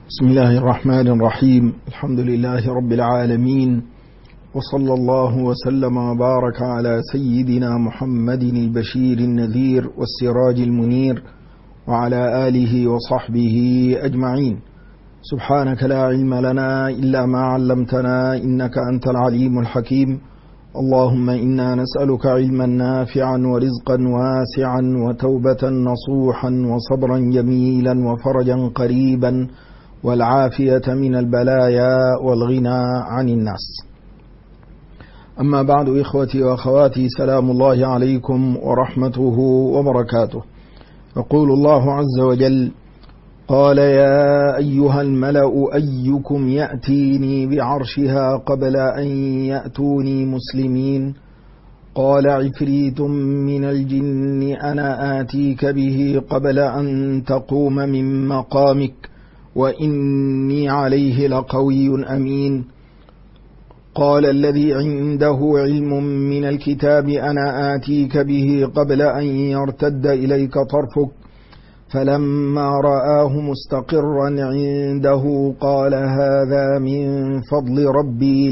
بسم الله الرحمن الرحيم. الحمد لله رب العالمين، وصلى الله وسلم وبارك على سيدنا محمد البشير النذير والسراج المنير وعلى آله وصحبه أجمعين. سبحانك لا علم لنا إلا ما علمتنا إنك أنت العليم الحكيم. اللهم إنا نسألك علما نافعا ورزقا واسعا وتوبة نصوحا وصبرا جميلا وفرجا قريبا والعافية من البلايا والغنى عن الناس. أما بعد، إخوتي وأخواتي، سلام الله عليكم ورحمته وبركاته. يقول الله عز وجل: قال يا أيها الملأ أيكم يأتيني بعرشها قبل أن يأتوني مسلمين؟ قال عفريت من الجن أنا آتيك به قبل أن تقوم من مقامك وإني عليه لقوي أمين. قال الذي عنده علم من الكتاب أنا آتيك به قبل أن يرتد إليك طرفك فلما رآه مستقرا عنده قال هذا من فضل ربي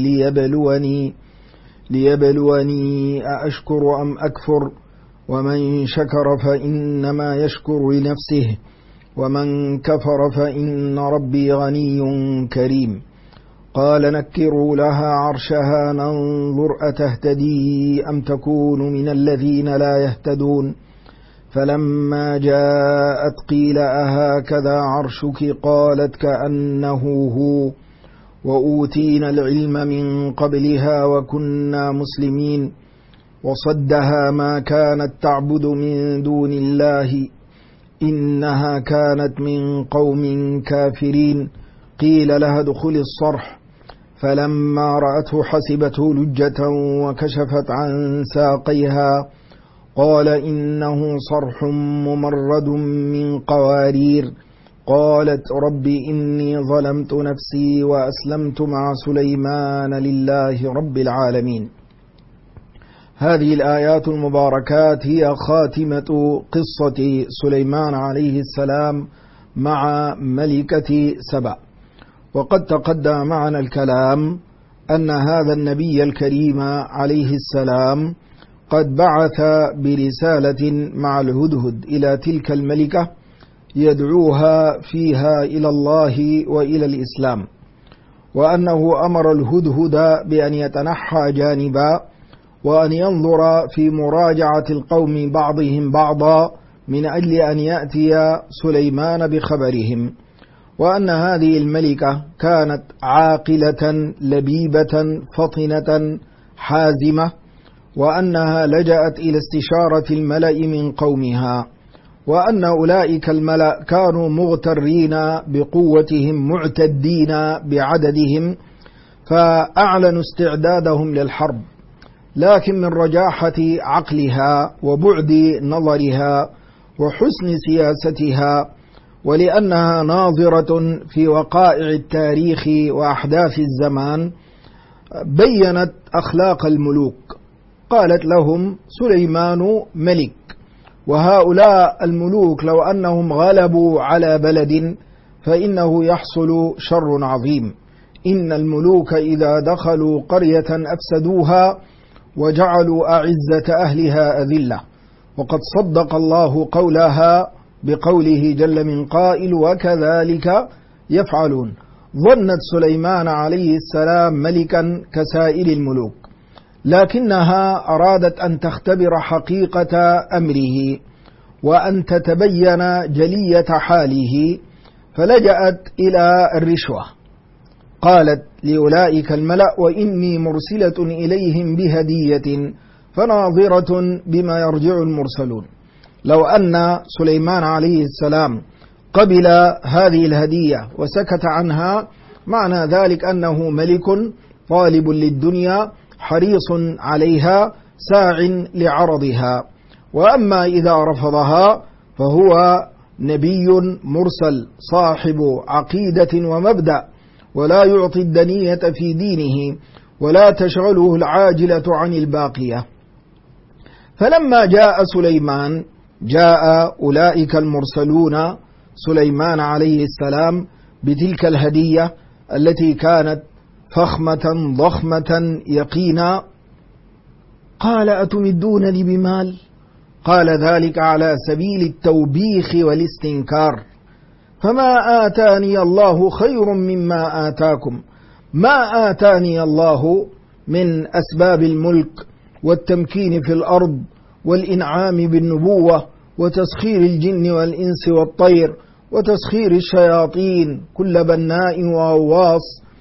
ليبلوني أأشكر أم أكفر ومن شكر فإنما يشكر لنفسه ومن كفر فإن ربي غني كريم. قال نكروا لها عرشها ننظر أتهتدي أم تكون من الذين لا يهتدون. فلما جاءت قيل أهكذا عرشك قالت كأنه هو وأوتينا العلم من قبلها وكنا مسلمين. وصدها ما كانت تعبد من دون الله إنها كانت من قوم كافرين. قيل لها ادخل الصرح فلما رأته حسبته لجة وكشفت عن ساقيها قال إنه صرح ممرد من قوارير. قالت رب إني ظلمت نفسي وأسلمت مع سليمان لله رب العالمين. هذه الآيات المباركات هي خاتمة قصة سليمان عليه السلام مع ملكة سبأ. وقد تقدم معنا الكلام أن هذا النبي الكريم عليه السلام قد بعث برسالة مع الهدهد إلى تلك الملكة يدعوها فيها إلى الله وإلى الإسلام، وأنه أمر الهدهد بأن يتنحى جانبا وأن ينظر في مراجعة القوم بعضهم بعضا من أجل أن يأتي سليمان بخبرهم، وأن هذه الملكة كانت عاقلة لبيبة فطنة حازمة، وأنها لجأت إلى استشارة الملأ من قومها، وأن أولئك الملأ كانوا مغترين بقوتهم معتدين بعددهم فأعلنوا استعدادهم للحرب، لكن من رجاحة عقلها وبعد نظرها وحسن سياستها ولأنها ناظرة في وقائع التاريخ وأحداث الزمان بيّنت أخلاق الملوك. قالت لهم سليمان ملك، وهؤلاء الملوك لو أنهم غلبوا على بلد فإنه يحصل شر عظيم. إن الملوك إذا دخلوا قرية أفسدوها وجعلوا أعزة أهلها أذلة. وقد صدق الله قولها بقوله جل من قائل وكذلك يفعلون. ظنت سليمان عليه السلام ملكا كسائر الملوك، لكنها أرادت أن تختبر حقيقة أمره وأن تتبين جلية حاله، فلجأت إلى الرشوة. قالت لأولئك الملأ وإني مرسلة إليهم بهدية فناظرة بما يرجع المرسلون. لو أن سليمان عليه السلام قبل هذه الهدية وسكت عنها معنى ذلك أنه ملك طالب للدنيا حريص عليها ساع لعرضها. وأما إذا رفضها فهو نبي مرسل صاحب عقيدة ومبدأ ولا يعطي الدنية في دينه ولا تشغله العاجلة عن الباقية. فلما جاء سليمان جاء أولئك المرسلون سليمان عليه السلام بتلك الهدية التي كانت فخمة ضخمة يقينا. قال أتمدونني بمال؟ قال ذلك على سبيل التوبيخ والاستنكار، فما آتاني الله خير مما آتاكم، ما آتاني الله من أسباب الملك والتمكين في الأرض والإنعام بالنبوة وتسخير الجن والإنس والطير وتسخير الشياطين كل بناء وغواص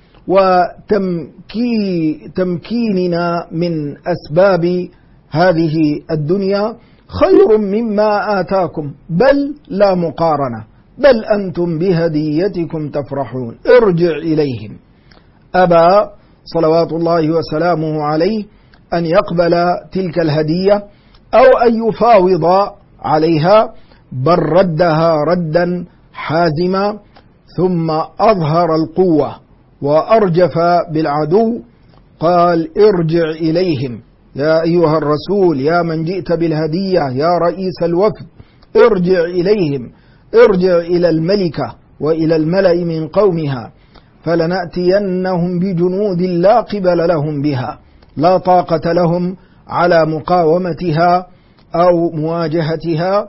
وتمكيننا من أسباب هذه الدنيا خير مما آتاكم، بل لا مقارنة، بل أنتم بهديتكم تفرحون. ارجع إليهم. أبى صلوات الله وسلامه عليه أن يقبل تلك الهدية أو أن يفاوض عليها، بل ردها ردا حازما، ثم أظهر القوة وأرجف بالعدو. قال ارجع إليهم يا أيها الرسول، يا من جئت بالهدية، يا رئيس الوفد، ارجع إليهم، ارجع إلى الملكة وإلى الملأ من قومها، فلنأتينهم بجنود لا قبل لهم بها، لا طاقة لهم على مقاومتها أو مواجهتها،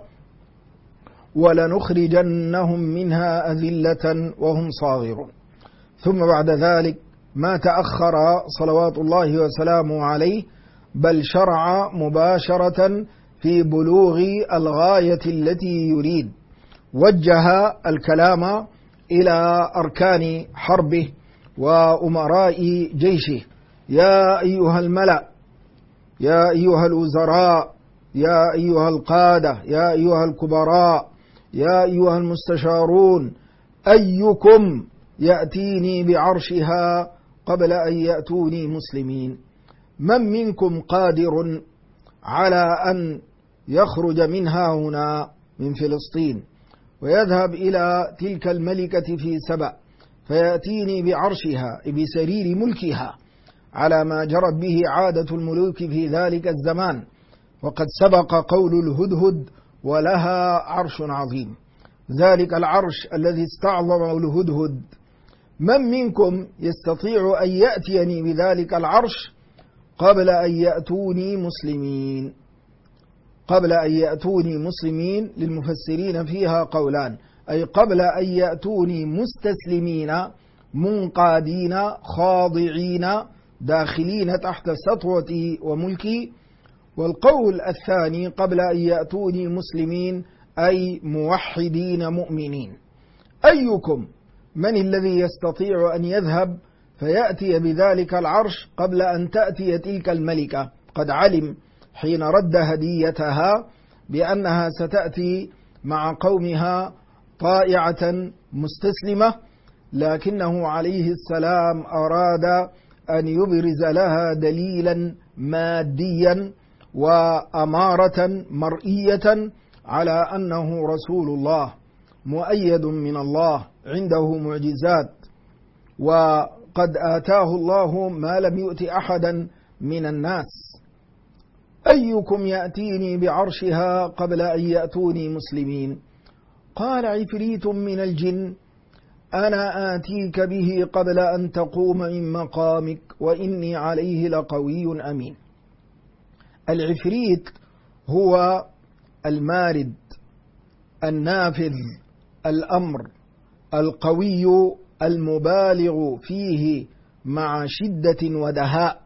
ولنخرجنهم منها أذلة وهم صاغرون. ثم بعد ذلك ما تأخر صلوات الله وسلامه عليه، بل شرع مباشرة في بلوغ الغاية التي يريد. وجه الكلام إلى أركان حربه وأمراء جيشه: يا أيها الملأ، يا أيها الوزراء، يا أيها القادة، يا أيها الكبراء، يا أيها المستشارون، أيكم يأتيني بعرشها قبل أن يأتوني مسلمين؟ من منكم قادر على أن يخرج منها هنا من فلسطين ويذهب إلى تلك الملكة في سبأ فيأتيني بعرشها بسرير ملكها على ما جرت به عادة الملوك في ذلك الزمان، وقد سبق قول الهدهد: ولها عرش عظيم. ذلك العرش الذي استعظمه الهدهد، من منكم يستطيع أن يأتيني بذلك العرش قبل أن يأتوني مسلمين؟ قبل أن يأتوني مسلمين للمفسرين فيها قولان، أي قبل أن يأتوني مستسلمين منقادين خاضعين داخلين تحت سطوتي وملكي. والقول الثاني قبل أن يأتوني مسلمين، أي موحدين مؤمنين. أيكم، من الذي يستطيع أن يذهب فيأتي بذلك العرش قبل أن تأتي تلك الملكة؟ قد علم حين رد هديتها بأنها ستأتي مع قومها طائعة مستسلمة، لكنه عليه السلام أراد أن يبرز لها دليلا ماديا وأمارة مرئية على أنه رسول الله مؤيد من الله، عنده معجزات، وقد آتاه الله ما لم يؤت أحدا من الناس. أيكم يأتيني بعرشها قبل أن يأتوني مسلمين؟ قال عفريت من الجن: أنا آتيك به قبل أن تقوم من مقامك وإني عليه لقوي أمين. العفريت هو المارد النافذ الأمر القوي المبالغ فيه مع شدة ودهاء،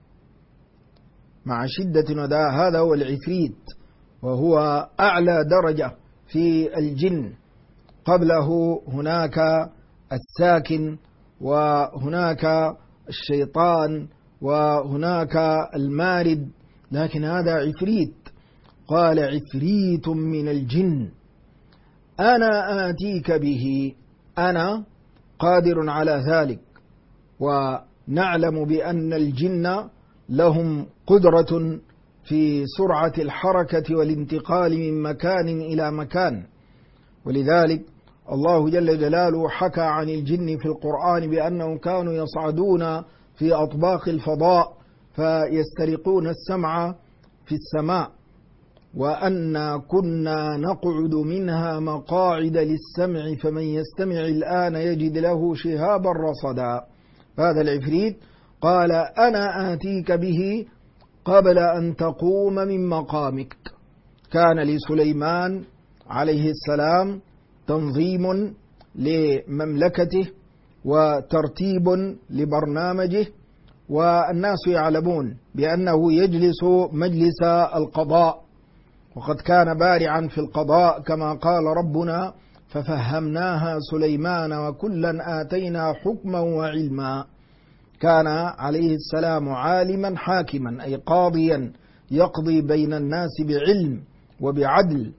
مع شدة ودهاء. هذا هو العفريت، وهو أعلى درجة في الجن. قبله هناك الساكن، وهناك الشيطان، وهناك المارد، لكن هذا عفريت. قال عفريت من الجن أنا آتيك به، أنا قادر على ذلك. ونعلم بأن الجن لهم قدرة في سرعة الحركة والانتقال من مكان إلى مكان، ولذلك الله جل جلاله حكى عن الجن في القرآن بأنهم كانوا يصعدون في أطباق الفضاء فيسترقون السمع في السماء، وأنا كنا نقعد منها مقاعد للسمع فمن يستمع الآن يجد له شهابا رصدا. هذا العفريت قال أنا آتيك به قبل أن تقوم من مقامك. كان لسليمان عليه السلام تنظيم لمملكته وترتيب لبرنامجه، والناس يعلمون بأنه يجلس مجلس القضاء، وقد كان بارعا في القضاء كما قال ربنا ففهمناها سليمان وكلا آتينا حكما وعلما. كان عليه السلام عالما حاكما أي قاضيا يقضي بين الناس بعلم وبعدل.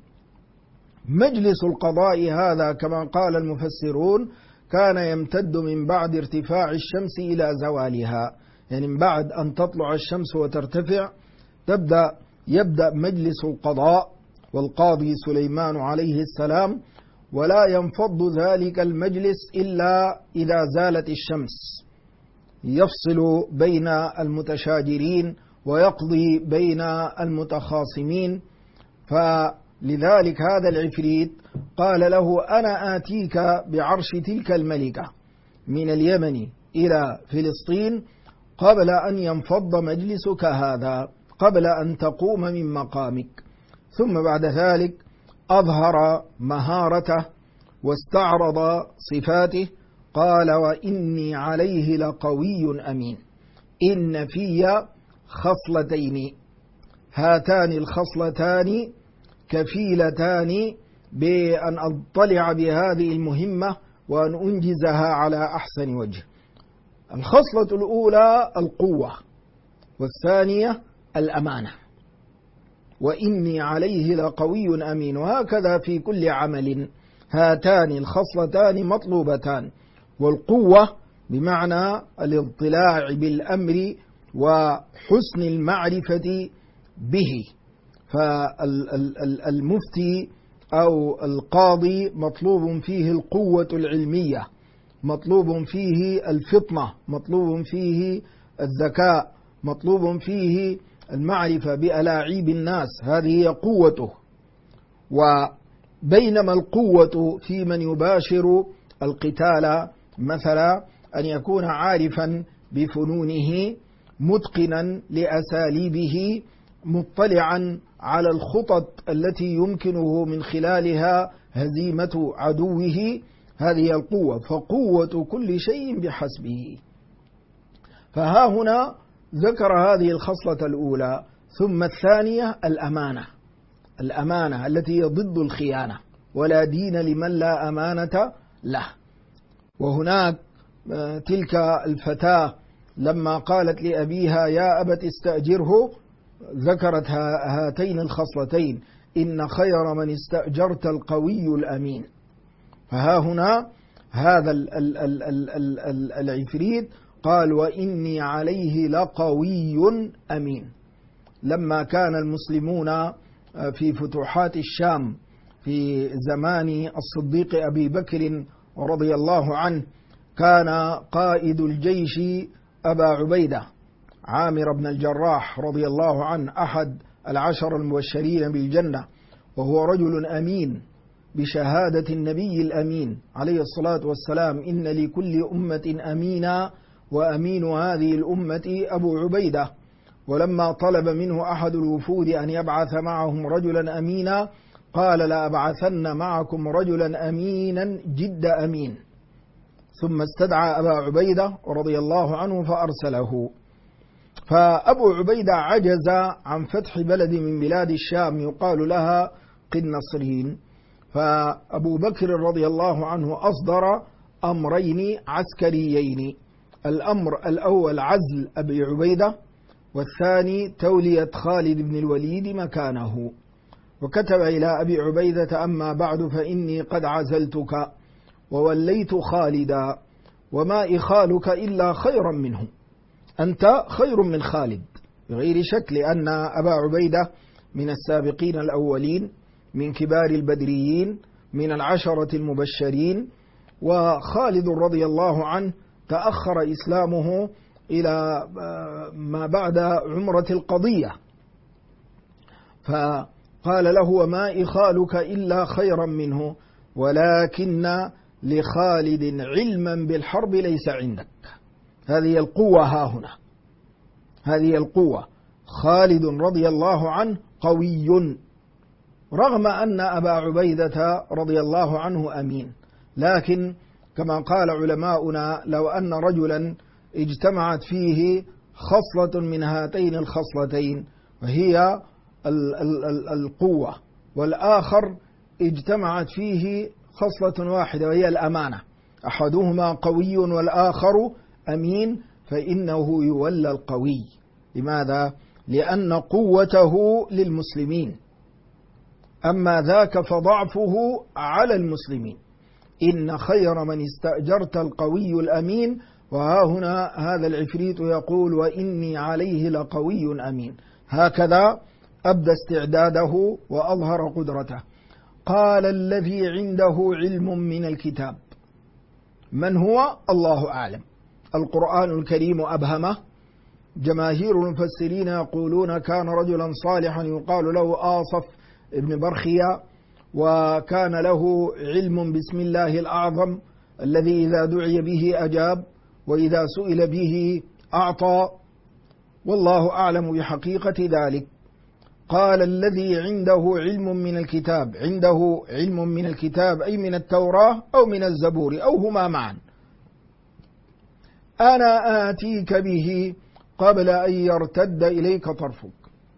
مجلس القضاء هذا كما قال المفسرون كان يمتد من بعد ارتفاع الشمس إلى زوالها، يعني من بعد أن تطلع الشمس وترتفع يبدأ مجلس القضاء والقاضي سليمان عليه السلام، ولا ينفض ذلك المجلس إلا إذا زالت الشمس، يفصل بين المتشاجرين ويقضي بين المتخاصمين. فلذلك هذا العفريت قال له أنا آتيك بعرش تلك الملكة من اليمن إلى فلسطين قبل أن ينفض مجلسك هذا، قبل أن تقوم من مقامك. ثم بعد ذلك أظهر مهارته واستعرض صفاته، قال وإني عليه لقوي أمين. إن في خصلتين، هاتان الخصلتان كفيلتان بأن أطلع بهذه المهمة وأن أنجزها على أحسن وجه. الخصلة الأولى القوة، والثانية الأمانة. وإني عليه لقوي أمين. وهكذا في كل عمل هاتان الخصلتان مطلوبتان، والقوة بمعنى الاطلاع بالأمر وحسن المعرفة به. فالمفتي أو القاضي مطلوب فيه القوة العلمية، مطلوب فيه الفطنة، مطلوب فيه الذكاء، مطلوب فيه المعرفة بألاعيب الناس، هذه هي قوته. وبينما القوة في من يباشر القتال مثلا أن يكون عارفا بفنونه، متقنا لأساليبه، مطلعا على الخطط التي يمكنه من خلالها هزيمة عدوه، هذه القوة. فقوة كل شيء بحسبه. فها هنا ذكر هذه الخصلة الأولى. ثم الثانية الأمانة، الأمانة التي هي ضد الخيانة، ولا دين لمن لا أمانة له. وهناك تلك الفتاة لما قالت لأبيها يا أبت استأجره ذكرت هاتين الخصلتين، إن خير من استأجرت القوي الأمين. فها هنا هذا العفريت قال وإني عليه لقوي أمين. لما كان المسلمون في فتوحات الشام في زمان الصديق أبي بكر رضي الله عنه، كان قائد الجيش أبا عبيدة عامر بن الجراح رضي الله عنه، أحد العشر المبشرين بالجنة، وهو رجل أمين بشهادة النبي الأمين عليه الصلاة والسلام إن لكل أمة أمينا وأمين هذه الأمة أبو عبيدة. ولما طلب منه أحد الوفود أن يبعث معهم رجلا أمينا قال لأبعثن معكم رجلا أمينا جد أمين. ثم استدعى أبا عبيدة رضي الله عنه فأرسله. فأبو عبيدة عجز عن فتح بلد من بلاد الشام يقال لها قنصرين. فأبو بكر رضي الله عنه أصدر أمرين عسكريين: الأمر الأول عزل أبي عبيدة، والثاني تولية خالد بن الوليد مكانه. وكتب إلى أبي عبيدة أما بعد فإني قد عزلتك ووليت خالدا، وما إخالك إلا خيرا منه، أنت خير من خالد بغير شك، لأن أبا عبيدة من السابقين الأولين، من كبار البدريين، من العشرة المبشرين. وخالد رضي الله عنه تأخر إسلامه إلى ما بعد عمرة القضية. قال له وما إخالك إلا خيرا منه ولكن لخالد علما بالحرب ليس عندك. هذه القوة ها هنا، هذه القوة. خالد رضي الله عنه قوي رغم أن أبا عبيدة رضي الله عنه أمين، لكن كما قال علماؤنا لو أن رجلا اجتمعت فيه خصلة من هاتين الخصلتين وهي القوة، والآخر اجتمعت فيه خصلة واحدة وهي الأمانة، أحدهما قوي والآخر أمين، فإنه يولى القوي. لماذا؟ لأن قوته للمسلمين، أما ذاك فضعفه على المسلمين. إن خير من استأجرت القوي الأمين، وها هنا هذا العفريت يقول وإني عليه لقوي أمين. هكذا أبدى استعداده وأظهر قدرته. قال الذي عنده علم من الكتاب. من هو؟ الله أعلم. القرآن الكريم أبهمه. جماهير المفسرين يقولون كان رجلا صالحا يقال له آصف ابن برخيا، وكان له علم بسم الله الأعظم الذي إذا دعي به أجاب وإذا سئل به أعطى، والله أعلم بحقيقة ذلك. قال الذي عنده علم من الكتاب، عنده علم من الكتاب أي من التوراة أو من الزبور أو هما معا. أنا آتيك به قبل أن يرتد إليك طرفك.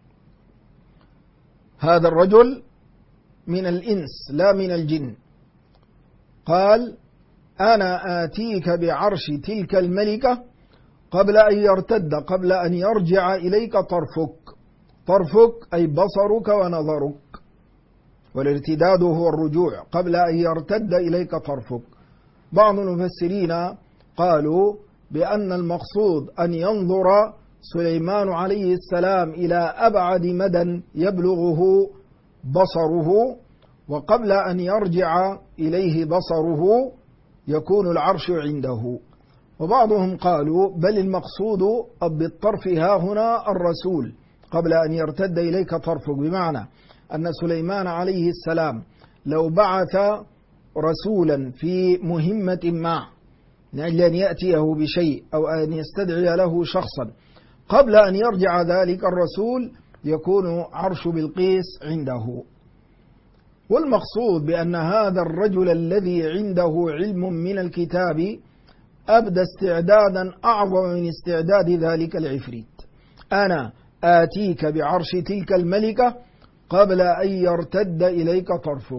هذا الرجل من الإنس لا من الجن. قال أنا آتيك بعرش تلك الملكة قبل أن يرتد، قبل أن يرجع إليك طرفك. طرفك أي بصرك ونظرك، والارتداد هو الرجوع، قبل أن يرتد إليك طرفك. بعض المفسرين قالوا بأن المقصود أن ينظر سليمان عليه السلام إلى أبعد مدى يبلغه بصره، وقبل أن يرجع إليه بصره يكون العرش عنده. وبعضهم قالوا بل المقصود بالطرف ها هنا الرسول، قبل أن يرتد إليك طرفك، بمعنى أن سليمان عليه السلام لو بعث رسولا في مهمة ما لأجل أن يأتيه بشيء أو أن يستدعي له شخصا، قبل أن يرجع ذلك الرسول يكون عرش بلقيس عنده. والمقصود بأن هذا الرجل الذي عنده علم من الكتاب أبدى استعدادا أعظم من استعداد ذلك العفريت. أنا آتيك بعرش تلك الملكة قبل أن يرتد إليك طرفك.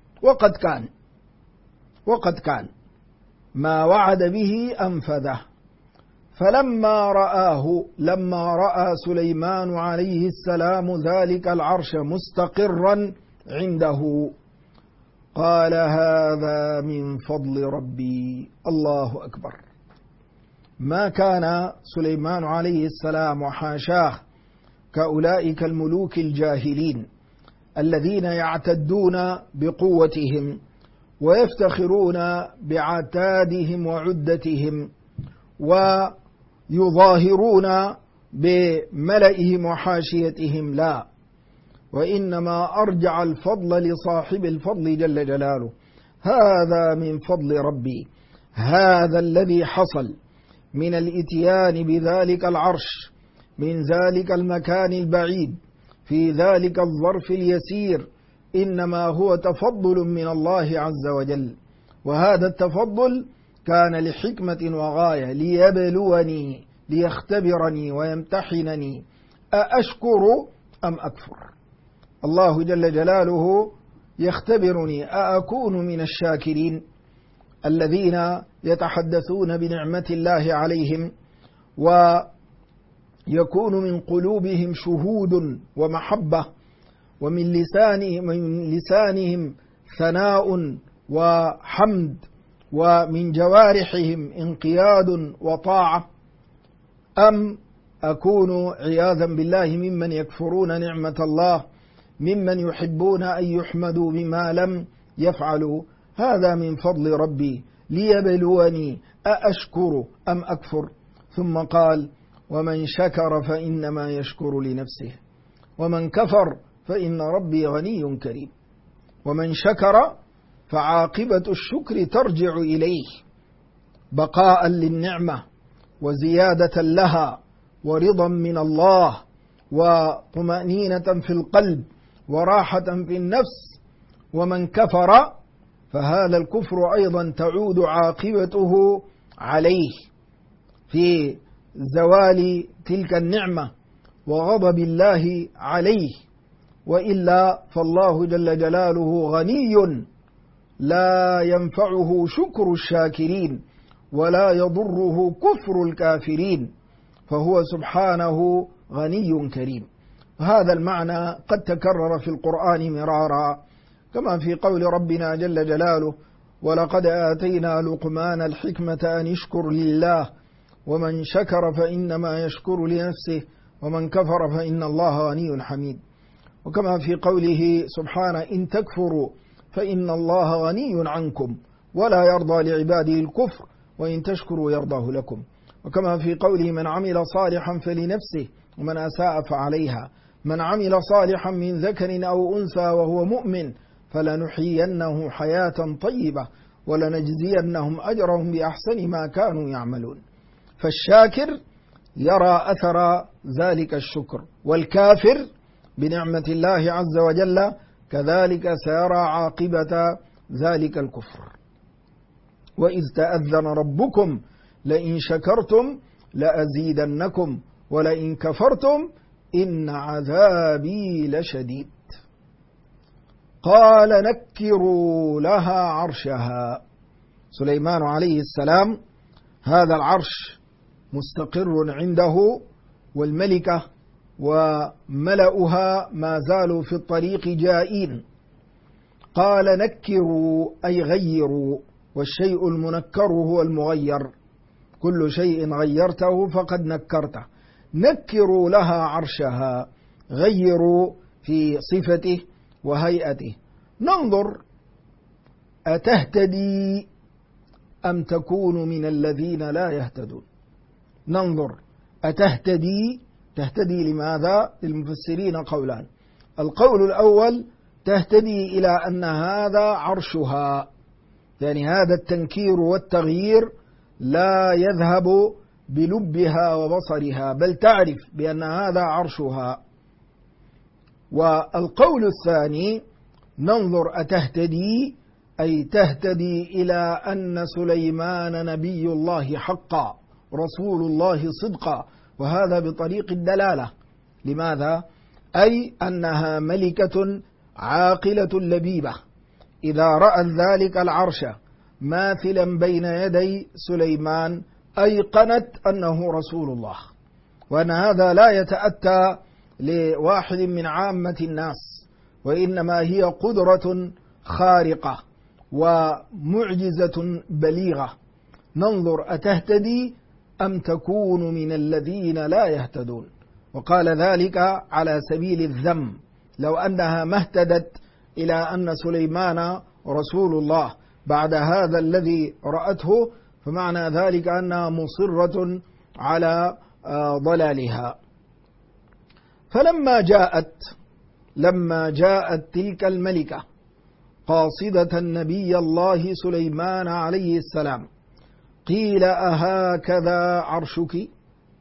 وقد كان ما وعد به أنفذه. فلما رأى سليمان عليه السلام ذلك العرش مستقرا عنده قال هذا من فضل ربي. الله أكبر. ما كان سليمان عليه السلام وحاشاه كأولئك الملوك الجاهلين الذين يعتدون بقوتهم ويفتخرون بعتادهم وعدتهم ويظاهرون بملئهم وحاشيتهم، لا، وإنما أرجع الفضل لصاحب الفضل جل جلاله. هذا من فضل ربي، هذا الذي حصل من الإتيان بذلك العرش من ذلك المكان البعيد في ذلك الظرف اليسير، إنما هو تفضل من الله عز وجل. وهذا التفضل كان لحكمة وغاية، ليبلوني، ليختبرني ويمتحنني أأشكر أم أكفر. الله جل جلاله يختبرني أأكون من الشاكرين الذين يتحدثون بنعمة الله عليهم ويكون من قلوبهم شهود ومحبة، ومن لسانهم ثناء وحمد، ومن جوارحهم انقياد وطاعة، أم أكون عياذا بالله ممن يكفرون نعمة الله، ممن يحبون أن يحمدوا بما لم يفعلوا. هذا من فضل ربي ليبلوني أأشكر أم أكفر. ثم قال ومن شكر فإنما يشكر لنفسه ومن كفر فإن ربي غني كريم. ومن شكر فعاقبة الشكر ترجع إليه بقاء للنعمة وزيادة لها ورضا من الله وطمأنينة في القلب وراحة في النفس. ومن كفر فهذا الكفر أيضا تعود عاقبته عليه في زوال تلك النعمة وغضب الله عليه، وإلا فالله جل جلاله غني لا ينفعه شكر الشاكرين ولا يضره كفر الكافرين، فهو سبحانه غني كريم. هذا المعنى قد تكرر في القرآن مرارا، كما في قول ربنا جل جلاله: ولقد آتينا لقمان الحكمة أن يشكر لله ومن شكر فإنما يشكر لنفسه ومن كفر فإن الله غني حميد. وكما في قوله سبحانه: إن تكفروا فإن الله غني عنكم ولا يرضى لعباده الكفر وإن تشكروا يرضاه لكم. وكما في قوله: من عمل صالحا فلنفسه ومن أساء فعليها، من عمل صالحا من ذكر أو أنثى وهو مؤمن فلنحيينه حياة طيبة ولنجزينهم أجرهم بأحسن ما كانوا يعملون. فالشاكر يرى أثر ذلك الشكر، والكافر بنعمة الله عز وجل كذلك سيرى عاقبة ذلك الكفر. وإذ تأذن ربكم لئن شكرتم لأزيدنكم ولئن كفرتم إن عذابي لشديد. قال نكروا لها عرشها. سليمان عليه السلام هذا العرش مستقر عنده، والملكة وملأها ما زالوا في الطريق جائين. قال نكروا أي غيروا، والشيء المنكر هو المغير، كل شيء غيرته فقد نكرته. نكروا لها عرشها، غيروا في صفته وهيئته. ننظر أتهتدي أم تكون من الذين لا يهتدون. ننظر أتهتدي، تهتدي لماذا؟ للمفسرين قولان. القول الأول تهتدي إلى أن هذا عرشها، يعني هذا التنكير والتغيير لا يذهب بلبها وبصرها، بل تعرف بأن هذا عرشها. والقول الثاني ننظر أتهتدي أي تهتدي إلى أن سليمان نبي الله حقا رسول الله صدقا، وهذا بطريق الدلالة. لماذا؟ أي أنها ملكة عاقلة لبيبة إذا رأت ذلك العرش ماثلا بين يدي سليمان أيقنت أنه رسول الله، وأن هذا لا يتأتى لواحد من عامة الناس، وإنما هي قدرة خارقة ومعجزة بليغة. ننظر أتهتدي أم تكون من الذين لا يهتدون. وقال ذلك على سبيل الذم، لو أنها ما اهتدت إلى أن سليمان رسول الله بعد هذا الذي رأته، فمعنى ذلك أنها مصرة على ضلالها. فلما جاءت تلك الملكة قاصدة نبي الله سليمان عليه السلام قيل أهكذا عرشك.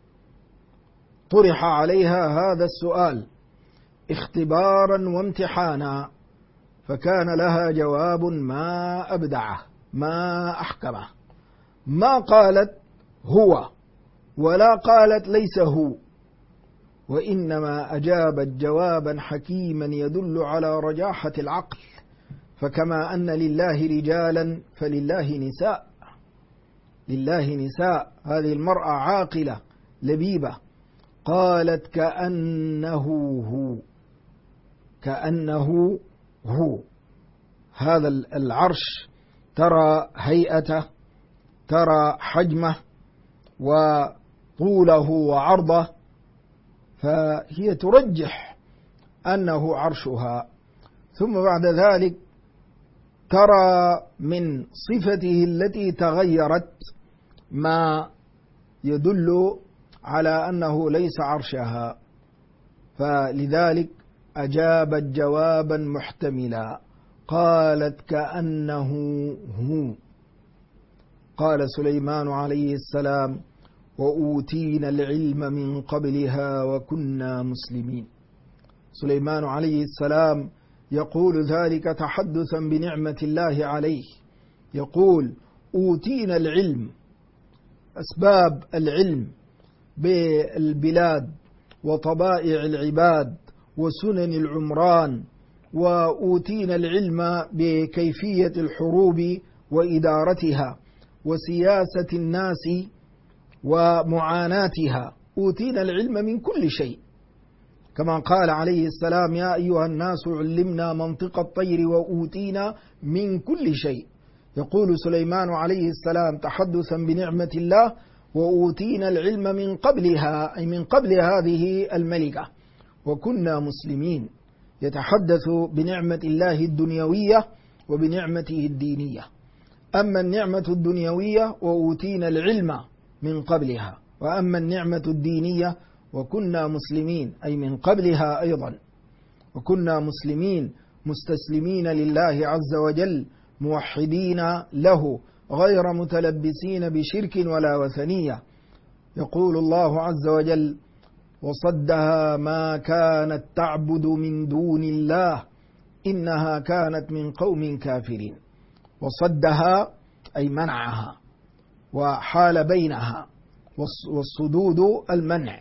طرح عليها هذا السؤال اختبارا وامتحانا، فكان لها جواب ما أبدعه ما أحكمه. ما قالت هو ولا قالت ليس هو، وإنما أجابت جوابا حكيما يدل على رجاحة العقل. فكما أن لله رجالا فلله نساء، لله نساء. هذه المرأة عاقلة لبيبة. قالت كأنه هو، كأنه هو. هذا العرش ترى هيئته، ترى حجمه وطوله وعرضه، فهي ترجح أنه عرشها. ثم بعد ذلك ترى من صفته التي تغيرت ما يدل على أنه ليس عرشها، فلذلك أجابت جوابا محتملا قالت كأنه هو. قال سليمان عليه السلام وأوتينا العلم من قبلها وكنا مسلمين. سليمان عليه السلام يقول ذلك تحدثا بنعمة الله عليه، يقول أوتينا العلم، أسباب العلم بالبلاد وطبائع العباد وسنن العمران، وأوتينا العلم بكيفية الحروب وإدارتها وسياسة الناس ومعاناتها، أوتينا العلم من كل شيء، كما قال عليه السلام يا أيها الناس علمنا منطق الطير وأوتينا من كل شيء. يقول سليمان عليه السلام تحدثا بنعمة الله وأوتينا العلم من قبلها، أي من قبل هذه الملكة، وكنا مسلمين. يتحدث بنعمة الله الدنيوية وبنعمته الدينية. أما النعمة الدنيوية وأوتينا العلم من قبلها، وأما النعمة الدينية وكنا مسلمين، أي من قبلها أيضا، وكنا مسلمين مستسلمين لله عز وجل موحدين له غير متلبسين بشرك ولا وثنية. يقول الله عز وجل وصدها ما كانت تعبد من دون الله إنها كانت من قوم كافرين. وصدها أي منعها، وحال بينها، والصدود المنع.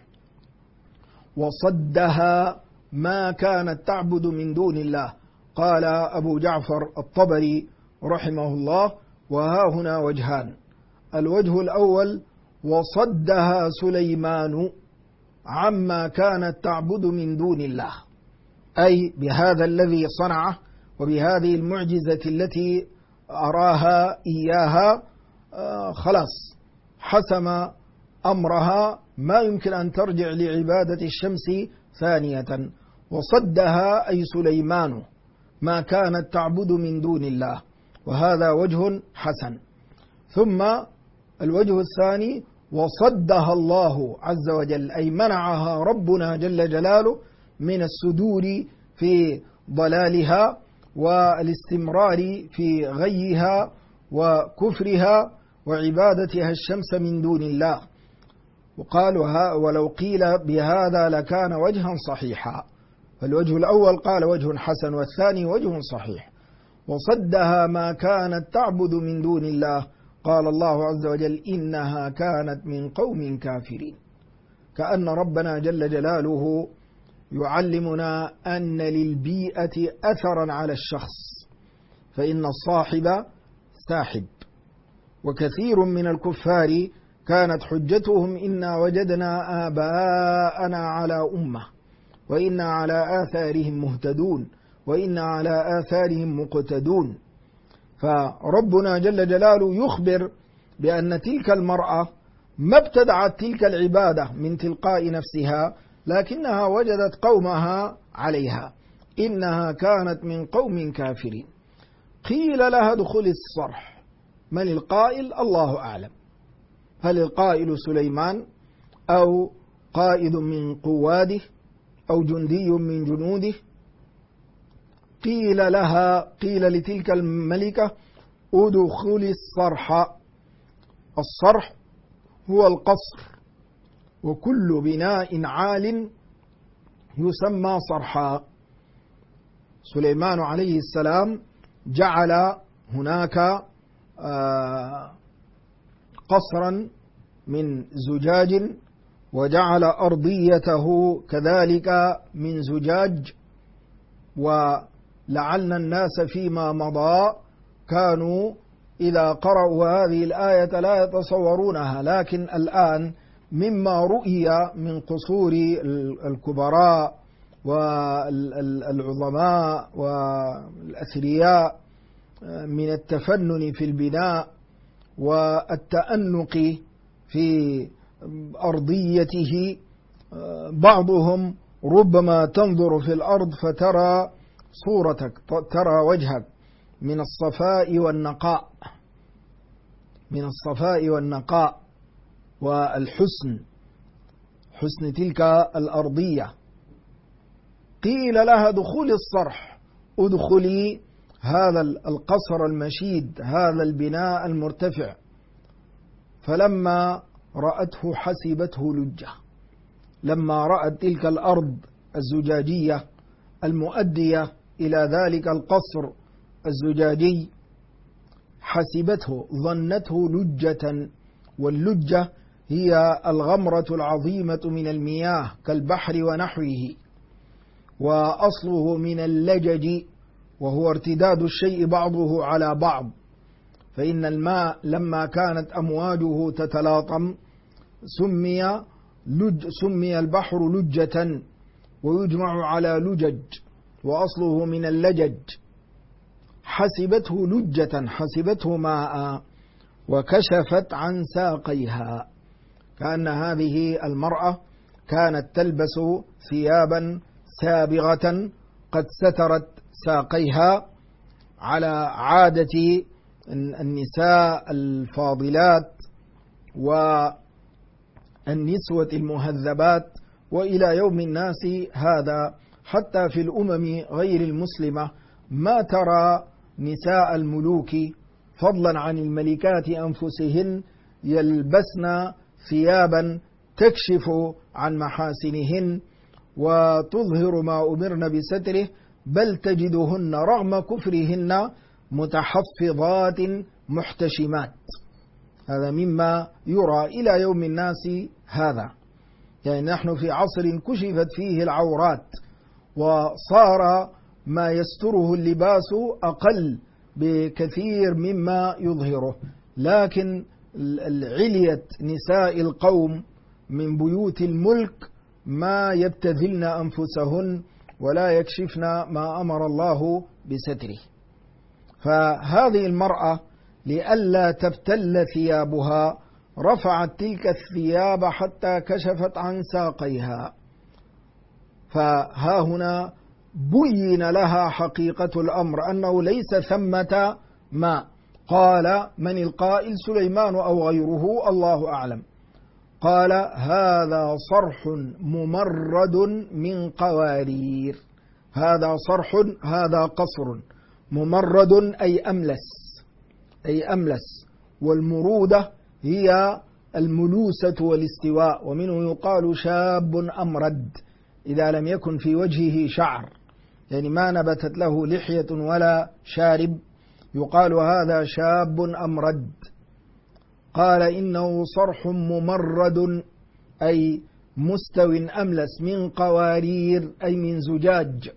وصدها ما كانت تعبد من دون الله. قال أبو جعفر الطبري رحمه الله وها هنا وجهان: الوجه الأول وصدها سليمان عما كانت تعبد من دون الله، أي بهذا الذي صنعه وبهذه المعجزة التي أراها إياها خلاص حسم أمرها، ما يمكن أن ترجع لعبادة الشمس ثانية. وصدها أي سليمان ما كانت تعبد من دون الله، وهذا وجه حسن. ثم الوجه الثاني وصدها الله عز وجل، أي منعها ربنا جل جلاله من السدود في ضلالها والاستمرار في غيها وكفرها وعبادتها الشمس من دون الله. وقال ولو قيل بهذا لكان وجها صحيحا. فالوجه الأول قال وجه حسن، والثاني وجه صحيح. وصدها ما كانت تعبد من دون الله، قال الله عز وجل إنها كانت من قوم كافرين. كأن ربنا جل جلاله يعلمنا أن للبيئة أثرا على الشخص، فإن الصاحب ساحب. وكثير من الكفار كانت حجتهم إنا وجدنا آباءنا على أمة وإنا على آثارهم مهتدون وإنا على آثارهم مقتدون. فربنا جل جلاله يخبر بأن تلك المرأة ما ابتدعت تلك العبادة من تلقاء نفسها، لكنها وجدت قومها عليها. إنها كانت من قوم كافرين. قيل لها ادخل الصرح. من القائل؟ الله أعلم. هل القائل سليمان أو قائد من قواده أو جندي من جنوده؟ قيل لتلك الملكة ادخل الصرح. الصرح هو القصر، وكل بناء عال يسمى صرحا. سليمان عليه السلام جعل هناك قصرا من زجاج، وجعل أرضيته كذلك من زجاج. ولعلنا الناس فيما مضى كانوا إذا قرأوا هذه الآية لا يتصورونها، لكن الآن مما رؤي من قصور الكبراء والعظماء والأثرياء من التفنن في البناء والتأنق في أرضيته، بعضهم ربما تنظر في الأرض فترى صورتك، ترى وجهك من الصفاء والنقاء، من الصفاء والنقاء والحسن، حسن تلك الأرضية. قيل لها دخول الصرح، ادخلي هذا القصر المشيد، هذا البناء المرتفع. فلما رأته حسبته لجة. لما رأت تلك الأرض الزجاجية المؤدية إلى ذلك القصر الزجاجي حسبته، ظنته لجة. واللجة هي الغمرة العظيمة من المياه كالبحر ونحوه، وأصله من اللجج، وهو ارتداد الشيء بعضه على بعض. فإن الماء لما كانت أمواجه تتلاطم سمي البحر لجة، ويجمع على لجج، وأصله من اللجج. حسبته لجة، حسبته ماء، وكشفت عن ساقيها. كأن هذه المرأة كانت تلبس ثيابا سابغة قد سترت ساقيها، على عادة النساء الفاضلات والنسوة المهذبات، وإلى يوم الناس هذا حتى في الأمم غير المسلمة ما ترى نساء الملوك فضلا عن الملكات أنفسهن يلبسن ثيابا تكشف عن محاسنهن وتظهر ما أمرن بستره، بل تجدهن رغم كفرهن متحفظات محتشمات. هذا مما يرى إلى يوم الناس هذا. يعني نحن في عصر كشفت فيه العورات، وصار ما يستره اللباس أقل بكثير مما يظهره، لكن علية نساء القوم من بيوت الملك ما يبتذلن أنفسهن ولا يكشفن ما أمر الله بستره. فهذه المرأة لئلا تبتل ثيابها رفعت تلك الثياب حتى كشفت عن ساقيها. فها هنا بين لها حقيقة الأمر أنه ليس ثمة ماء. قال من القائل؟ سليمان أو غيره، الله أعلم. قال هذا صرح ممرد من قوارير. هذا صرح، هذا قصر ممرد أي أملس، والمرودة هي الملوسة والاستواء، ومنه يقال شاب أمرد إذا لم يكن في وجهه شعر، يعني ما نبتت له لحية ولا شارب، يقال هذا شاب أمرد. قال إنه صرح ممرد أي مستو أملس، من قوارير أي من زجاج.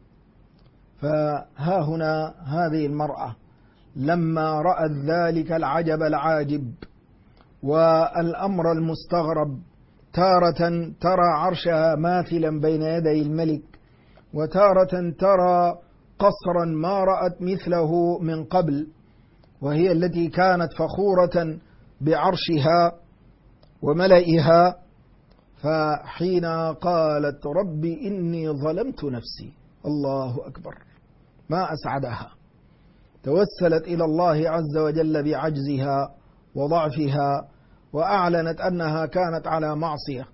فها هنا هذه المرأة لما رأت ذلك العجب العاجب والأمر المستغرب، تارة ترى عرشها ماثلا بين يدي الملك، وتارة ترى قصرا ما رأت مثله من قبل، وهي التي كانت فخورة بعرشها وملئها. فحين قالت رب إني ظلمت نفسي، الله أكبر، ما أسعدها، توسلت إلى الله عز وجل بعجزها وضعفها، وأعلنت أنها كانت على معصية.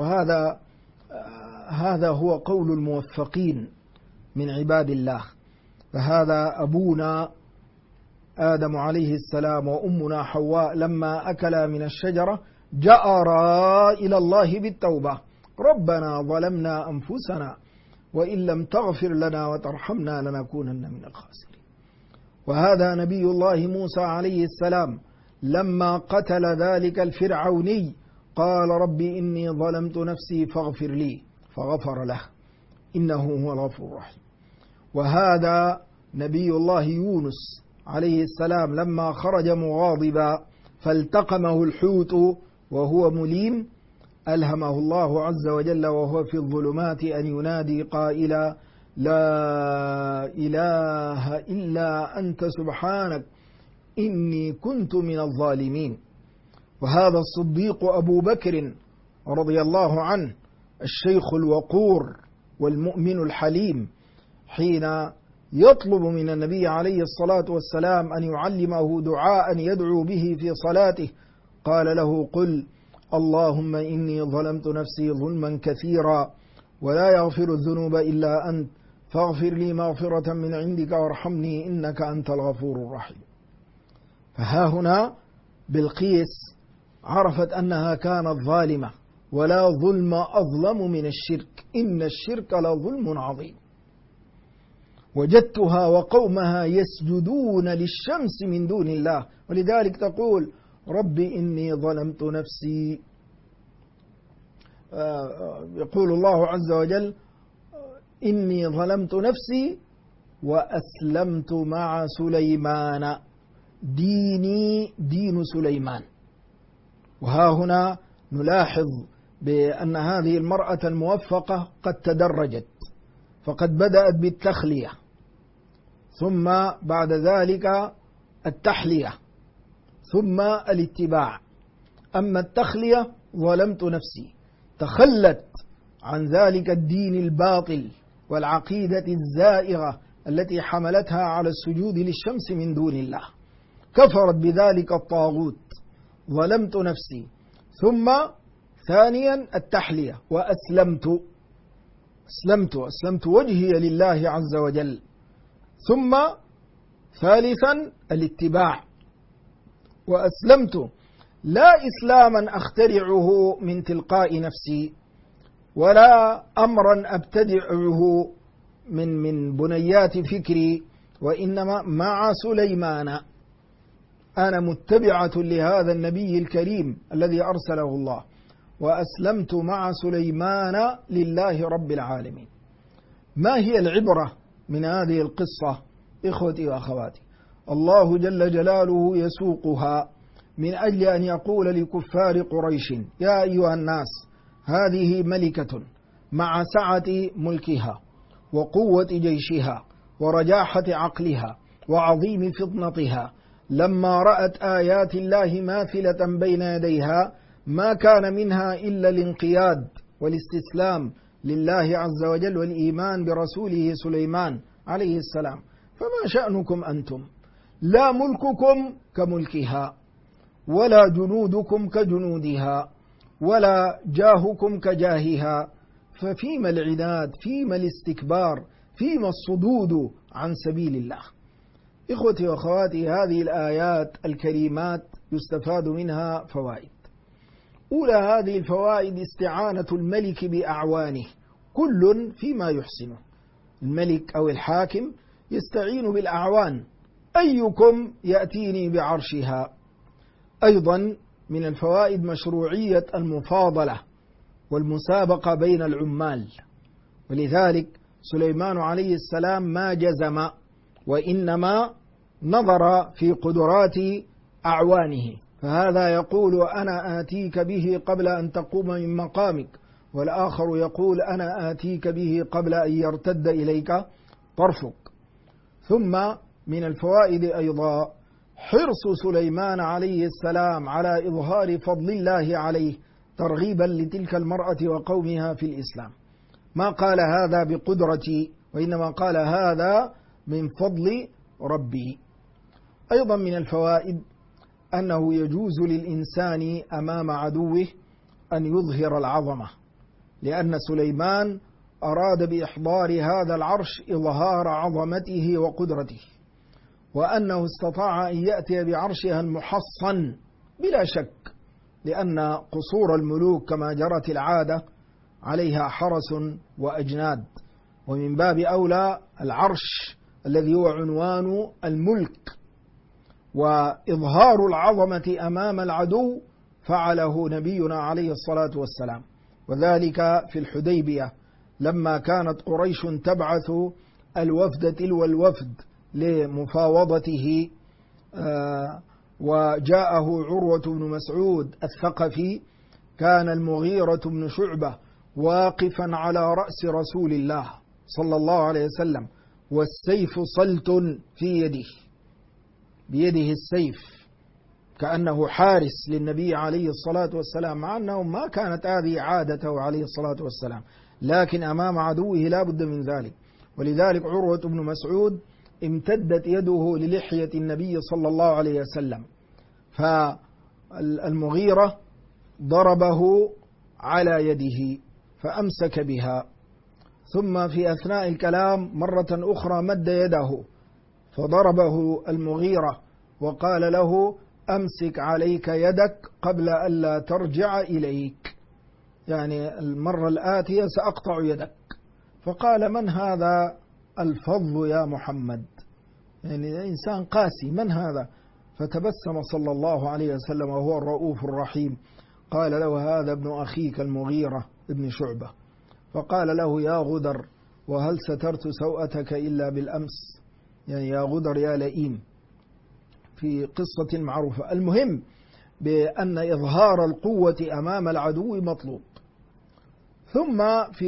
وهذا هو قول الموفقين من عباد الله. فهذا أبونا آدم عليه السلام وأمنا حواء لما أكلا من الشجرة جأرا إلى الله بالتوبة، ربنا ظلمنا أنفسنا وإن لم تغفر لنا وترحمنا لنكونن من الخاسرين. وهذا نبي الله موسى عليه السلام لما قتل ذلك الفرعوني قال رب إني ظلمت نفسي فاغفر لي، فغفر له إنه هو الغفور الرحيم. وهذا نبي الله يونس عليه السلام لما خرج مغاضبا فالتقمه الحوت وهو مليم، ألهمه الله عز وجل وهو في الظلمات أن ينادي قائلا لا إله إلا أنت سبحانك إني كنت من الظالمين. وهذا الصديق أبو بكر رضي الله عنه الشيخ الوقور والمؤمن الحليم، حين يطلب من النبي عليه الصلاة والسلام أن يعلمه دعاء يدعو به في صلاته، قال له قل اللهم إني ظلمت نفسي ظلما كثيرا ولا يغفر الذنوب إلا أنت فاغفر لي مغفرة من عندك وارحمني إنك أنت الغفور الرحيم. فها هنا بلقيس عرفت أنها كانت ظالمة، ولا ظلم أظلم من الشرك، إن الشرك لظلم عظيم. وجدتها وقومها يسجدون للشمس من دون الله، ولذلك تقول رب إني ظلمت نفسي. يقول الله عز وجل إني ظلمت نفسي وأسلمت مع سليمان، ديني دين سليمان. وها هنا نلاحظ بأن هذه المرأة الموفقة قد تدرجت، فقد بدأت بالتخلية، ثم بعد ذلك التحلية، ثم الاتباع. أما التخلية ظلمت نفسي، تخلت عن ذلك الدين الباطل والعقيدة الزائغة التي حملتها على السجود للشمس من دون الله، كفرت بذلك الطاغوت، ظلمت نفسي. ثم ثانيا التحلية، وأسلمت، أسلمت وجهي لله عز وجل. ثم ثالثا الاتباع، وأسلمت لا إسلاما أخترعه من تلقاء نفسي، ولا أمرا أبتدعه من بنيات فكري، وإنما مع سليمان، أنا متبعة لهذا النبي الكريم الذي أرسله الله، وأسلمت مع سليمان لله رب العالمين. ما هي العبرة من هذه القصة إخوتي وأخواتي؟ الله جل جلاله يسوقها من أجل أن يقول لكفار قريش يا أيها الناس، هذه ملكة مع سعة ملكها وقوة جيشها ورجاحة عقلها وعظيم فطنتها، لما رأت آيات الله ماثلة بين يديها ما كان منها إلا الانقياد والاستسلام لله عز وجل والإيمان برسوله سليمان عليه السلام. فما شأنكم أنتم؟ لا ملككم كملكها، ولا جنودكم كجنودها، ولا جاهكم كجاهها، ففيما العناد، فيما الاستكبار، فيما الصدود عن سبيل الله. إخوتي وأخواتي، هذه الآيات الكريمات يستفاد منها فوائد. أولى هذه الفوائد استعانة الملك بأعوانه، كل فيما يحسنه. الملك أو الحاكم يستعين بالأعوان، أيكم يأتيني بعرشها. أيضا من الفوائد مشروعية المفاضلة والمسابقة بين العمال، ولذلك سليمان عليه السلام ما جزم، وإنما نظر في قدرات أعوانه، فهذا يقول أنا آتيك به قبل أن تقوم من مقامك، والآخر يقول أنا آتيك به قبل أن يرتد إليك طرفك. ثم من الفوائد أيضا حرص سليمان عليه السلام على إظهار فضل الله عليه ترغيبا لتلك المرأة وقومها في الإسلام. ما قال هذا بقدرتي، وإنما قال هذا من فضل ربي. أيضا من الفوائد أنه يجوز للإنسان أمام عدوه أن يظهر العظمة، لأن سليمان أراد بإحضار هذا العرش إظهار عظمته وقدرته، وأنه استطاع أن يأتي بعرشها المحصن بلا شك، لأن قصور الملوك كما جرت العادة عليها حرس وأجناد، ومن باب أولى العرش الذي هو عنوان الملك. وإظهار العظمة أمام العدو فعله نبينا عليه الصلاة والسلام، وذلك في الحديبية لما كانت قريش تبعث الوفد تلو الوفد لمفاوضته، وجاءه عروة بن مسعود الثقفي، كان المغيرة بن شعبة واقفا على رأس رسول الله صلى الله عليه وسلم، والسيف صلت في يده، بيده السيف كأنه حارس للنبي عليه الصلاة والسلام، مع أنه ما كانت هذه عادته عليه الصلاة والسلام، لكن أمام عدوه لا بد من ذلك. ولذلك عروة بن مسعود امتدت يده للحية النبي صلى الله عليه وسلم، فالمغيرة ضربه على يده فأمسك بها، ثم في أثناء الكلام مرة أخرى مد يده فضربه المغيرة وقال له: أمسك عليك يدك قبل ألا ترجع إليك، يعني المرة الآتية سأقطع يدك. فقال: من هذا الفظ يا محمد؟ يعني إنسان قاسي، من هذا؟ فتبسم صلى الله عليه وسلم وهو الرؤوف الرحيم، قال له: هذا ابن أخيك المغيرة ابن شعبة. فقال له: يا غدر، وهل سترت سوءتك إلا بالأمس؟ يعني يا غدر يا لئيم، في قصة معروفة. المهم بأن إظهار القوة أمام العدو مطلوب. ثم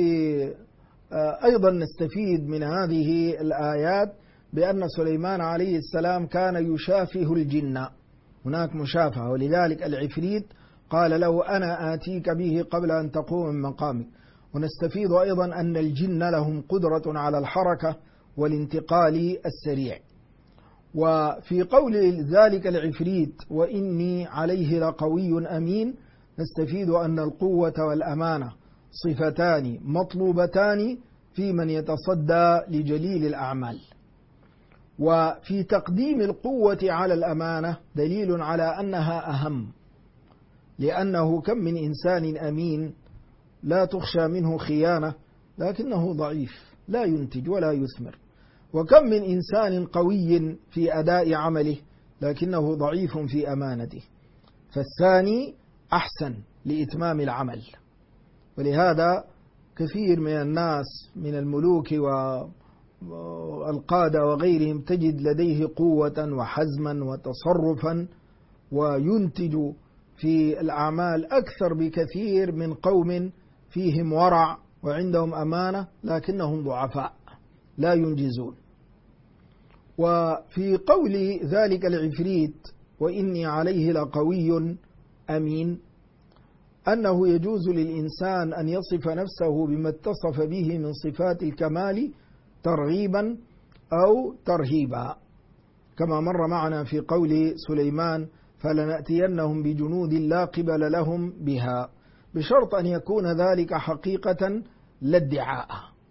أيضا نستفيد من هذه الآيات بأن سليمان عليه السلام كان يشافه الجن، هناك مشافهة، ولذلك العفريت قال له: أنا آتيك به قبل أن تقوم من مقامك. ونستفيد أيضا أن الجن لهم قدرة على الحركة والانتقال السريع. وفي قول ذلك العفريت: وإني عليه لقوي أمين، نستفيد أن القوة والأمانة صفتان مطلوبتان في من يتصدى لجليل الأعمال. وفي تقديم القوة على الأمانة دليل على أنها أهم، لأنه كم من إنسان أمين لا تخشى منه خيانة لكنه ضعيف لا ينتج ولا يثمر، وكم من إنسان قوي في أداء عمله لكنه ضعيف في أمانته، فالثاني أحسن لإتمام العمل. ولهذا كثير من الناس من الملوك والقادة وغيرهم تجد لديه قوة وحزما وتصرفا وينتج في الأعمال أكثر بكثير من قوم فيهم ورع وعندهم أمانة لكنهم ضعفاء لا ينجزون. وفي قول ذلك العفريت: وإني عليه لقوي أمين، أنه يجوز للإنسان أن يصف نفسه بما اتصف به من صفات الكمال ترغيبا أو ترهيبا، كما مر معنا في قول سليمان: فلنأتينهم بجنود لا قبل لهم بها، بشرط أن يكون ذلك حقيقة لا ادعاء.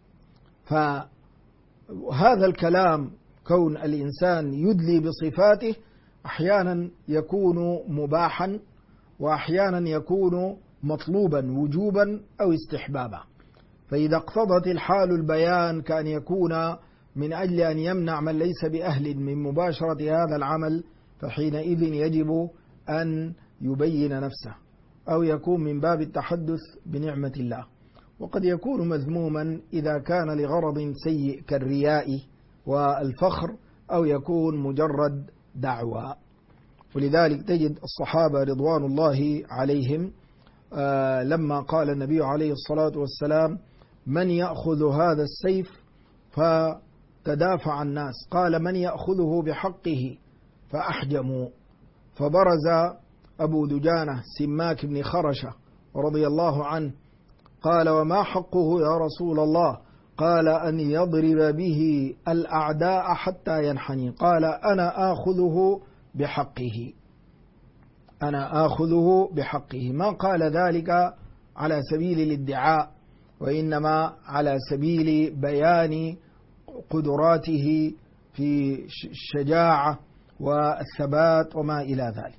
فهذا الكلام كون الإنسان يدلي بصفاته أحيانا يكون مباحا وأحيانا يكون مطلوبا وجوبا أو استحبابا. فإذا اقتضت الحال البيان كأن يكون من أجل أن يمنع من ليس بأهل من مباشرة هذا العمل، فحينئذ يجب أن يبين نفسه، أو يكون من باب التحدث بنعمة الله. وقد يكون مذموما إذا كان لغرض سيء كالرياء والفخر، أو يكون مجرد دعوى. ولذلك تجد الصحابة رضوان الله عليهم لما قال النبي عليه الصلاة والسلام: من يأخذ هذا السيف؟ فتدافع الناس، قال: من يأخذه بحقه؟ فأحجموا. فبرز أبو دجانة سماك بن خرشة رضي الله عنه قال: وما حقه يا رسول الله؟ قال: أن يضرب به الأعداء حتى ينحني. قال: أنا آخذه بحقه، أنا آخذه بحقه. ما قال ذلك على سبيل الادعاء، وإنما على سبيل بيان قدراته في الشجاعة والثبات وما إلى ذلك.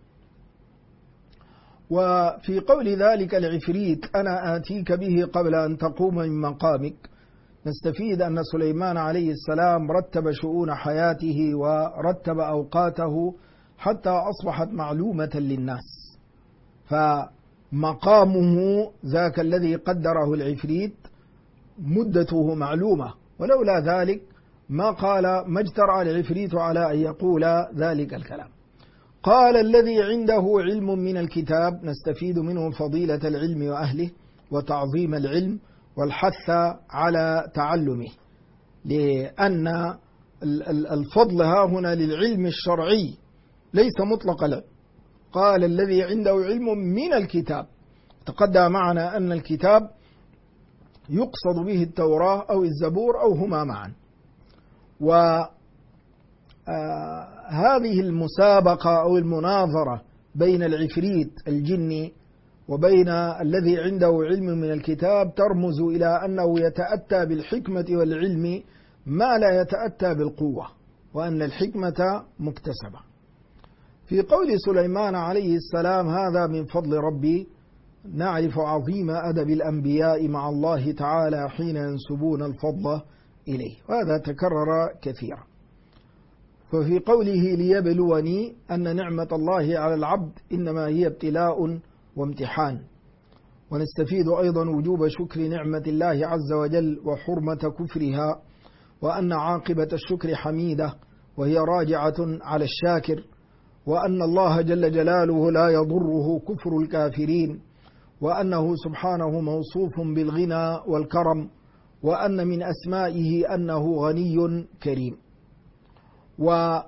وفي قول ذلك العفريت: أنا آتيك به قبل أن تقوم من مقامك، نستفيد أن سليمان عليه السلام رتب شؤون حياته ورتب أوقاته حتى أصبحت معلومة للناس. فمقامه ذاك الذي قدره العفريت مدته معلومة، ولولا ذلك ما اجترأ العفريت على أن يقول ذلك الكلام. قال: الذي عنده علم من الكتاب، نستفيد منه فضيلة العلم وأهله وتعظيم العلم والحث على تعلمه، لأن الفضل ها هنا للعلم الشرعي ليس مطلق العلم. قال: الذي عنده علم من الكتاب، تقدم معنا أن الكتاب يقصد به التوراة أو الزبور أو هما معا. وهذه المسابقة أو المناظرة بين العفريت الجني وبين الذي عنده علم من الكتاب ترمز إلى أنه يتأتى بالحكمة والعلم ما لا يتأتى بالقوة، وأن الحكمة مكتسبة. في قول سليمان عليه السلام هذا من فضل ربي نعرف عظيم أدب الأنبياء مع الله تعالى حين ينسبون الفضل إليه، وهذا تكرر كثيرا. ففي قوله ليبلوني أن نعمة الله على العبد إنما هي ابتلاء وامتحان، ونستفيد أيضا وجوب شكر نعمة الله عز وجل وحرمة كفرها، وأن عاقبة الشكر حميدة وهي راجعة على الشاكر، وأن الله جل جلاله لا يضره كفر الكافرين، وأنه سبحانه موصوف بالغنى والكرم، وأن من أسمائه أنه غني كريم. وفي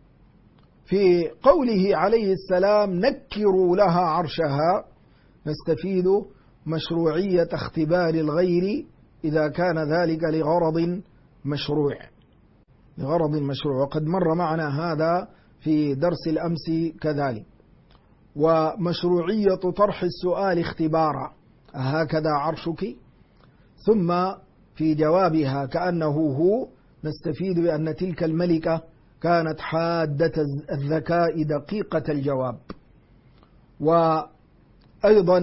قوله عليه السلام نكروا لها عرشها نستفيد مشروعية اختبار الغير إذا كان ذلك لغرض مشروع، وقد مر معنا هذا في درس الأمس كذلك. ومشروعية طرح السؤال اختبارا هكذا عرشك، ثم في جوابها كأنه هو نستفيد بأن تلك الملكة كانت حادة الذكاء دقيقة الجواب. وأيضا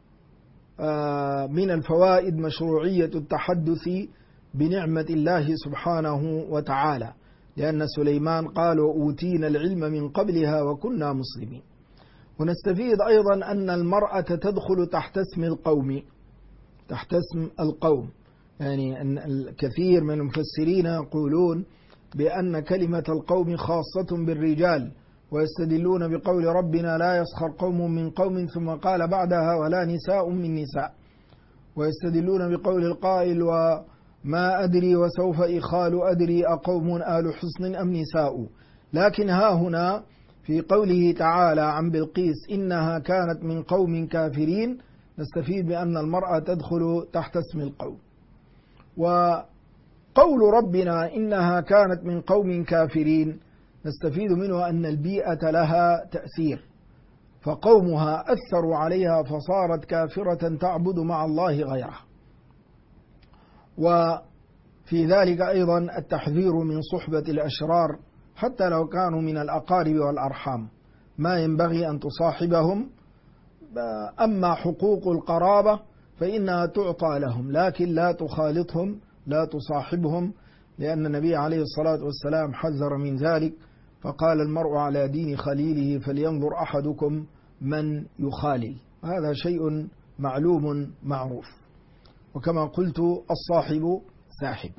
من الفوائد مشروعية التحدث بنعمة الله سبحانه وتعالى، لأن سليمان قال وأوتينا العلم من قبلها وكنا مسلمين. ونستفيد أيضا أن المرأة تدخل تحت اسم القوم، يعني أن الكثير من المفسرين يقولون بأن كلمة القوم خاصة بالرجال، ويستدلون بقول ربنا لا يسخر قوم من قوم ثم قال بعدها ولا نساء من نساء، ويستدلون بقول القائل وما أدري وسوف إخال أدري أقوم آل حصن أم نساء. لكن ها هنا في قوله تعالى عن بلقيس إنها كانت من قوم كافرين نستفيد بأن المرأة تدخل تحت اسم القوم. وقول ربنا إنها كانت من قوم كافرين نستفيد منه أن البيئة لها تأثير، فقومها أثروا عليها فصارت كافرة تعبد مع الله غيره. وفي ذلك أيضا التحذير من صحبة الأشرار حتى لو كانوا من الأقارب والأرحام، ما ينبغي أن تصاحبهم. أما حقوق القرابة فإنها تعطى لهم، لكن لا تخالطهم لا تصاحبهم، لأن النبي عليه الصلاة والسلام حذر من ذلك فقال المرء على دين خليله فلينظر أحدكم من يخالل، هذا شيء معلوم معروف. وكما قلت الصاحب ساحب.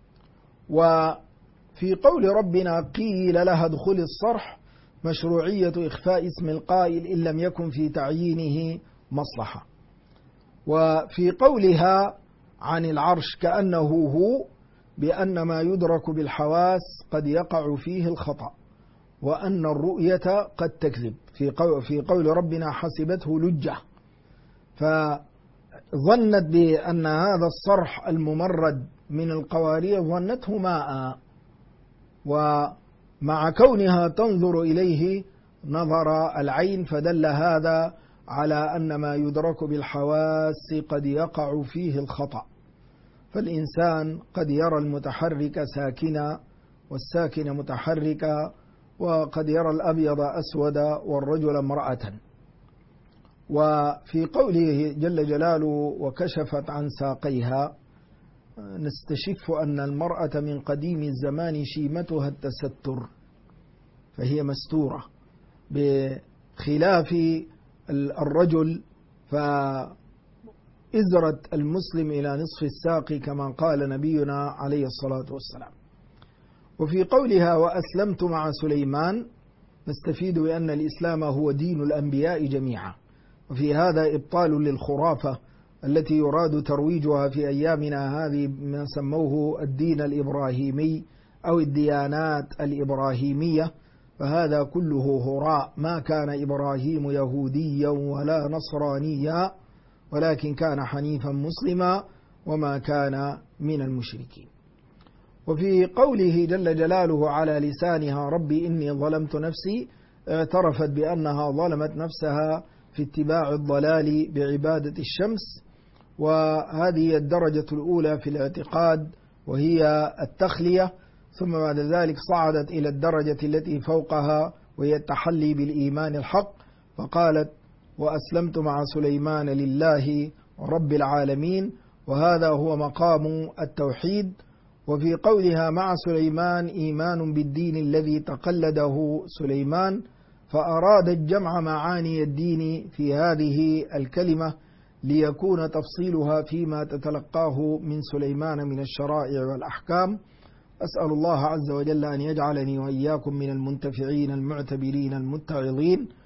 وفي قول ربنا قيل لها ادخل الصرح مشروعية إخفاء اسم القائل إن لم يكن في تعيينه مصلحة. وفي قولها عن العرش كأنه هو بأن ما يدرك بالحواس قد يقع فيه الخطأ، وأن الرؤية قد تكذب. في قول ربنا حسبته لجة، فظنت بأن هذا الصرح الممرد من القوارير ظنته ماء، ومع كونها تنظر إليه نظر العين، فدل هذا على أن ما يدرك بالحواس قد يقع فيه الخطأ. فالإنسان قد يرى المتحرك ساكنا والساكن متحركا، وقد يرى الأبيض أسودا والرجل امرأة. وفي قوله جل جلاله وكشفت عن ساقيها نستشف أن المرأة من قديم الزمان شيمتها التستر، فهي مستورة بخلاف الرجل، فإزرة المسلم إلى نصف الساق كما قال نبينا عليه الصلاة والسلام. وفي قولها وأسلمت مع سليمان نستفيد بأن الإسلام هو دين الأنبياء جميعا، وفي هذا إبطال للخرافة التي يراد ترويجها في أيامنا هذه ما سموه الدين الإبراهيمي أو الديانات الإبراهيمية، فهذا كله هراء. ما كان إبراهيم يهوديا ولا نصرانيا ولكن كان حنيفا مسلما وما كان من المشركين. وفي قوله جل جلاله على لسانها ربي إني ظلمت نفسي اعترفت بأنها ظلمت نفسها في اتباع الضلال بعبادة الشمس. وهذه الدرجة الأولى في الاعتقاد وهي التخلية، ثم بعد ذلك صعدت إلى الدرجة التي فوقها وهي التحلي بالإيمان الحق، فقالت وأسلمت مع سليمان لله رب العالمين، وهذا هو مقام التوحيد. وفي قولها مع سليمان إيمان بالدين الذي تقلده سليمان، فأرادت جمع معاني الدين في هذه الكلمة ليكون تفصيلها فيما تتلقاه من سليمان من الشرائع والأحكام. أسأل الله عز وجل أن يجعلني وإياكم من المنتفعين المعتبرين المتعظين.